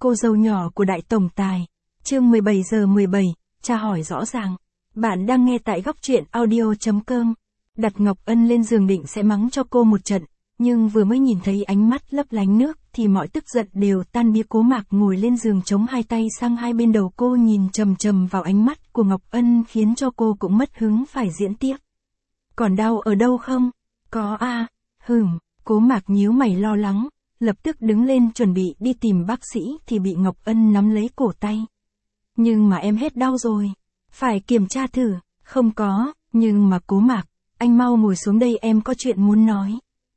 cô dâu nhỏ của đại tổng tài. Chương 17:17, tra hỏi rõ ràng. Bạn đang nghe tại góc truyện audio.com. Đặt Ngọc Ân lên giường định sẽ mắng cho cô một trận, nhưng vừa mới nhìn thấy ánh mắt lấp lánh nước thì mọi tức giận đều tan biến. Cố Mạc ngồi lên giường chống hai tay sang hai bên đầu cô, nhìn chằm chằm vào ánh mắt của Ngọc Ân khiến cho cô cũng mất hứng phải diễn tiếp. Còn đau ở đâu không? Có à, Cố Mạc nhíu mày lo lắng, lập tức đứng lên chuẩn bị đi tìm bác sĩ thì bị Ngọc Ân nắm lấy cổ tay. Nhưng mà em hết đau rồi. Phải kiểm tra thử. Không có, nhưng mà Cố Mạc, anh mau ngồi xuống đây, em có chuyện muốn nói.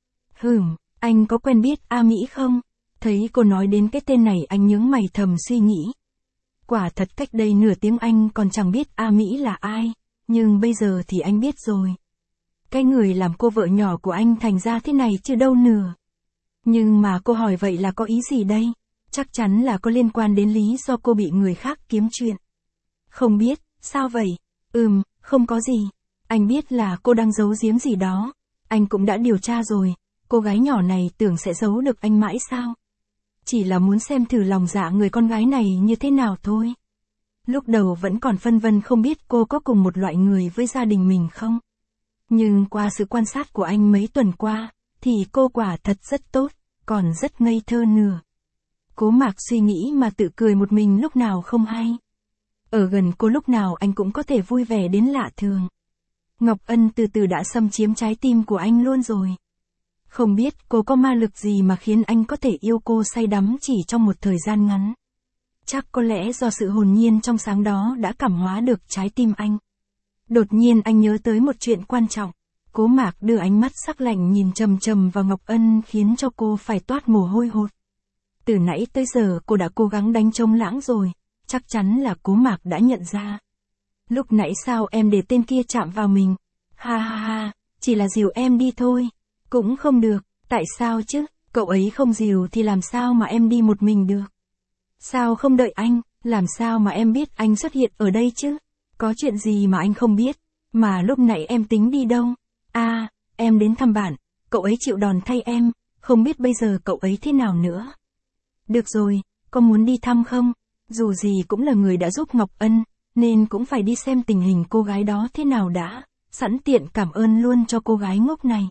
Anh có quen biết A Mỹ không? Thấy cô nói đến cái tên này anh nhướng mày thầm suy nghĩ. Quả thật cách đây nửa tiếng anh còn chẳng biết A Mỹ là ai, nhưng bây giờ thì anh biết rồi. Cái người làm cô vợ nhỏ của anh thành ra thế này chứ đâu nửa. Nhưng mà cô hỏi vậy là có ý gì đây? Chắc chắn là có liên quan đến lý do cô bị người khác kiếm chuyện. Không biết, sao vậy? Không có gì. Anh biết là cô đang giấu giếm gì đó. Anh cũng đã điều tra rồi, cô gái nhỏ này tưởng sẽ giấu được anh mãi sao? Chỉ là muốn xem thử lòng dạ người con gái này như thế nào thôi. Lúc đầu vẫn còn phân vân không biết cô có cùng một loại người với gia đình mình không? Nhưng qua sự quan sát của anh mấy tuần qua, thì cô quả thật rất tốt, còn rất ngây thơ nữa. Cố Mạc suy nghĩ mà tự cười một mình lúc nào không hay. Ở gần cô lúc nào anh cũng có thể vui vẻ đến lạ thường. Ngọc Ân từ từ đã xâm chiếm trái tim của anh luôn rồi. Không biết cô có ma lực gì mà khiến anh có thể yêu cô say đắm chỉ trong một thời gian ngắn. Chắc có lẽ do sự hồn nhiên trong sáng đó đã cảm hóa được trái tim anh. Đột nhiên anh nhớ tới một chuyện quan trọng. Cố Mạc đưa ánh mắt sắc lạnh nhìn chằm chằm vào Ngọc Ân khiến cho cô phải toát mồ hôi hột. Từ nãy tới giờ cô đã cố gắng đánh trống lãng rồi, chắc chắn là Cố Mạc đã nhận ra. Lúc nãy sao em để tên kia chạm vào mình? Ha, chỉ là dìu em đi thôi. Cũng không được, tại sao chứ, cậu ấy không dìu thì làm sao mà em đi một mình được? Sao không đợi anh, làm sao mà em biết anh xuất hiện ở đây chứ? Có chuyện gì mà anh không biết, mà lúc nãy em tính đi đâu? À, em đến thăm bạn, cậu ấy chịu đòn thay em, không biết bây giờ cậu ấy thế nào nữa. Được rồi, có muốn đi thăm không? Dù gì cũng là người đã giúp Ngọc Ân, nên cũng phải đi xem tình hình cô gái đó thế nào đã, sẵn tiện cảm ơn luôn cho cô gái ngốc này.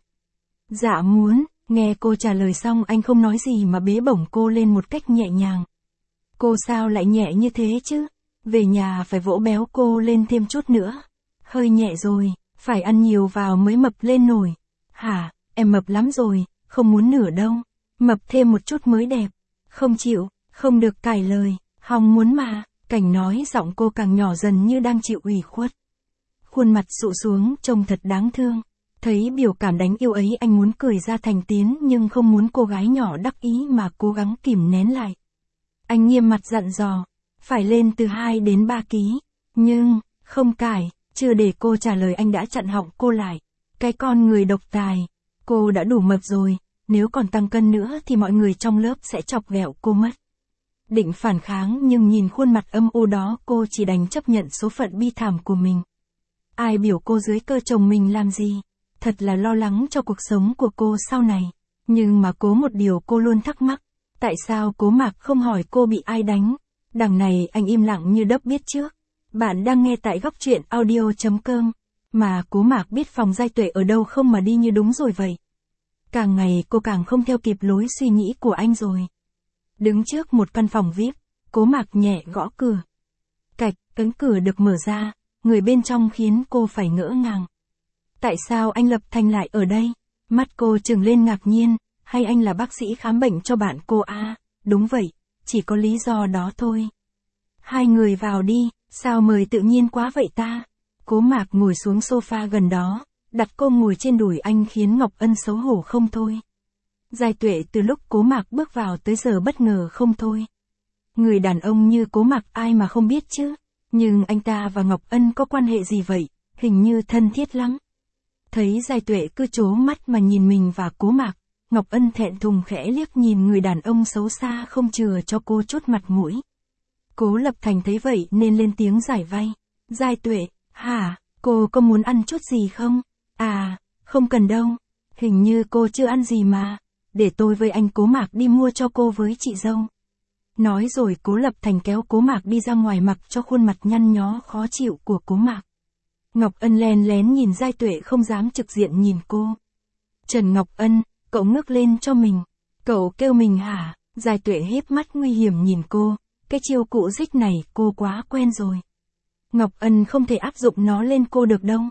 Dạ muốn, nghe cô trả lời xong anh không nói gì mà bế bổng cô lên một cách nhẹ nhàng. Cô sao lại nhẹ như thế chứ? Về nhà phải vỗ béo cô lên thêm chút nữa. Hơi nhẹ rồi, phải ăn nhiều vào mới mập lên nổi. Hả, em mập lắm rồi, không muốn nửa đâu. Mập thêm một chút mới đẹp. Không chịu, không được cãi lời, hòng muốn mà. Cảnh nói giọng cô càng nhỏ dần như đang chịu ủy khuất. Khuôn mặt sụ xuống trông thật đáng thương. Thấy biểu cảm đáng yêu ấy anh muốn cười ra thành tiếng nhưng không muốn cô gái nhỏ đắc ý mà cố gắng kìm nén lại. Anh nghiêm mặt dặn dò, phải lên từ 2 đến 3 ký. Nhưng, không cãi, chưa để cô trả lời anh đã chặn họng cô lại. Cái con người độc tài, cô đã đủ mập rồi, nếu còn tăng cân nữa thì mọi người trong lớp sẽ chọc ghẹo cô mất. Định phản kháng nhưng nhìn khuôn mặt âm u đó cô chỉ đành chấp nhận số phận bi thảm của mình. Ai biểu cô dưới cơ chồng mình làm gì? Thật là lo lắng cho cuộc sống của cô sau này. Nhưng mà có một điều cô luôn thắc mắc. Tại sao Cố Mạc không hỏi cô bị ai đánh? Đằng này anh im lặng như đớp biết trước. Bạn đang nghe tại góc truyện audio.com. Mà Cố Mạc biết phòng Giai Tuệ ở đâu không mà đi như đúng rồi vậy. Càng ngày cô càng không theo kịp lối suy nghĩ của anh rồi. Đứng trước một căn phòng VIP, Cố Mạc nhẹ gõ cửa. Cạch, cánh cửa được mở ra, người bên trong khiến cô phải ngỡ ngàng. Tại sao anh Lập Thành lại ở đây? Mắt cô trừng lên ngạc nhiên, hay anh là bác sĩ khám bệnh cho bạn cô à? Đúng vậy, chỉ có lý do đó thôi. Hai người vào đi, sao mời tự nhiên quá vậy ta? Cố Mạc ngồi xuống sofa gần đó, đặt cô ngồi trên đùi anh khiến Ngọc Ân xấu hổ không thôi. Giai Tuệ từ lúc Cố Mạc bước vào tới giờ bất ngờ không thôi. Người đàn ông như Cố Mạc ai mà không biết chứ, nhưng anh ta và Ngọc Ân có quan hệ gì vậy, hình như thân thiết lắm. Thấy Giai Tuệ cứ trố mắt mà nhìn mình và Cố Mạc, Ngọc Ân thẹn thùng khẽ liếc nhìn người đàn ông xấu xa không chừa cho cô chút mặt mũi. Cố Lập Thành thấy vậy nên lên tiếng giải vây. Giai Tuệ, hả, cô có muốn ăn chút gì không? À, không cần đâu, hình như cô chưa ăn gì mà, để tôi với anh Cố Mạc đi mua cho cô với chị dâu. Nói rồi Cố Lập Thành kéo Cố Mạc đi ra ngoài mặc cho khuôn mặt nhăn nhó khó chịu của Cố Mạc. Ngọc Ân len lén nhìn Giai Tuệ không dám trực diện nhìn cô. Trần Ngọc Ân, cậu ngước lên cho mình. Cậu kêu mình hả? Giai Tuệ híp mắt nguy hiểm nhìn cô. Cái chiêu cụ dích này cô quá quen rồi. Ngọc Ân không thể áp dụng nó lên cô được đâu.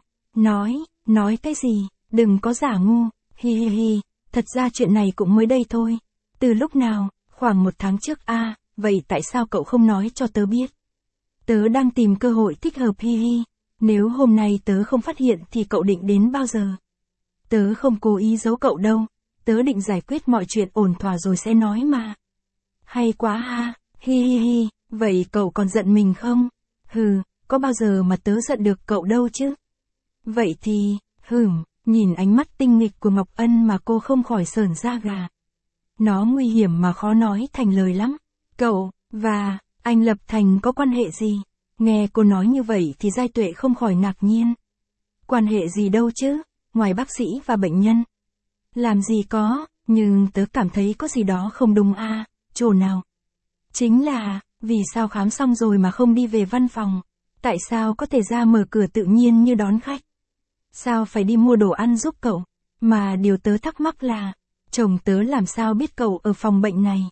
Nói cái gì? Đừng có giả ngu. Hi hi hi, thật ra chuyện này cũng mới đây thôi. Từ lúc nào? Khoảng 1 tháng trước à, vậy tại sao cậu không nói cho tớ biết? Tớ đang tìm cơ hội thích hợp hi hi. Nếu hôm nay tớ không phát hiện thì cậu định đến bao giờ? Tớ không cố ý giấu cậu đâu. Tớ định giải quyết mọi chuyện ổn thỏa rồi sẽ nói mà. Hay quá ha, hi hi hi, vậy cậu còn giận mình không? Hừ, có bao giờ mà tớ giận được cậu đâu chứ? Vậy thì, nhìn ánh mắt tinh nghịch của Ngọc Ân mà cô không khỏi sởn da gà. Nó nguy hiểm mà khó nói thành lời lắm. Cậu, và, anh Lập Thành có quan hệ gì? Nghe cô nói như vậy thì Giai Tuệ không khỏi ngạc nhiên. Quan hệ gì đâu chứ, ngoài bác sĩ và bệnh nhân. Làm gì có, nhưng tớ cảm thấy có gì đó không đúng à, chỗ nào? Chính là, vì sao khám xong rồi mà không đi về văn phòng? Tại sao có thể ra mở cửa tự nhiên như đón khách? Sao phải đi mua đồ ăn giúp cậu? Mà điều tớ thắc mắc là, chồng tớ làm sao biết cậu ở phòng bệnh này?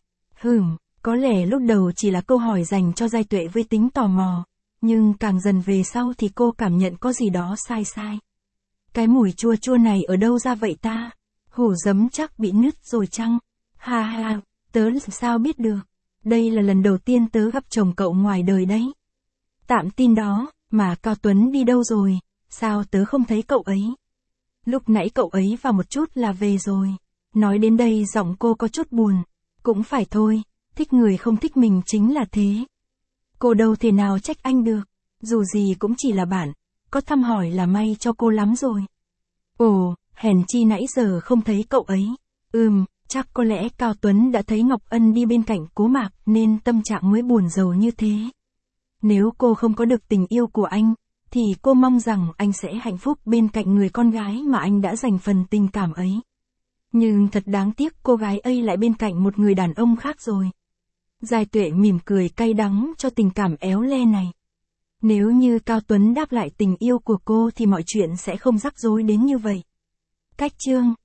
Có lẽ lúc đầu chỉ là câu hỏi dành cho Giai Tuệ với tính tò mò. Nhưng càng dần về sau thì cô cảm nhận có gì đó sai. Cái mùi chua chua này ở đâu ra vậy ta? Hủ giấm chắc bị nứt rồi chăng? Ha ha, tớ làm sao biết được? Đây là lần đầu tiên tớ gặp chồng cậu ngoài đời đấy. Tạm tin đó, mà Cao Tuấn đi đâu rồi? Sao tớ không thấy cậu ấy? Lúc nãy cậu ấy vào một chút là về rồi. Nói đến đây giọng cô có chút buồn. Cũng phải thôi, thích người không thích mình chính là thế. Cô đâu thể nào trách anh được. Dù gì cũng chỉ là bạn. Có thăm hỏi là may cho cô lắm rồi. Ồ, hèn chi nãy giờ không thấy cậu ấy. Chắc có lẽ Cao Tuấn đã thấy Ngọc Ân đi bên cạnh Cố Mạc nên tâm trạng mới buồn rầu như thế. Nếu cô không có được tình yêu của anh, thì cô mong rằng anh sẽ hạnh phúc bên cạnh người con gái mà anh đã dành phần tình cảm ấy. Nhưng thật đáng tiếc cô gái ấy lại bên cạnh một người đàn ông khác rồi. Giai Tuệ mỉm cười cay đắng cho tình cảm éo le này. Nếu như Cao Tuấn đáp lại tình yêu của cô thì mọi chuyện sẽ không rắc rối đến như vậy. Cách chương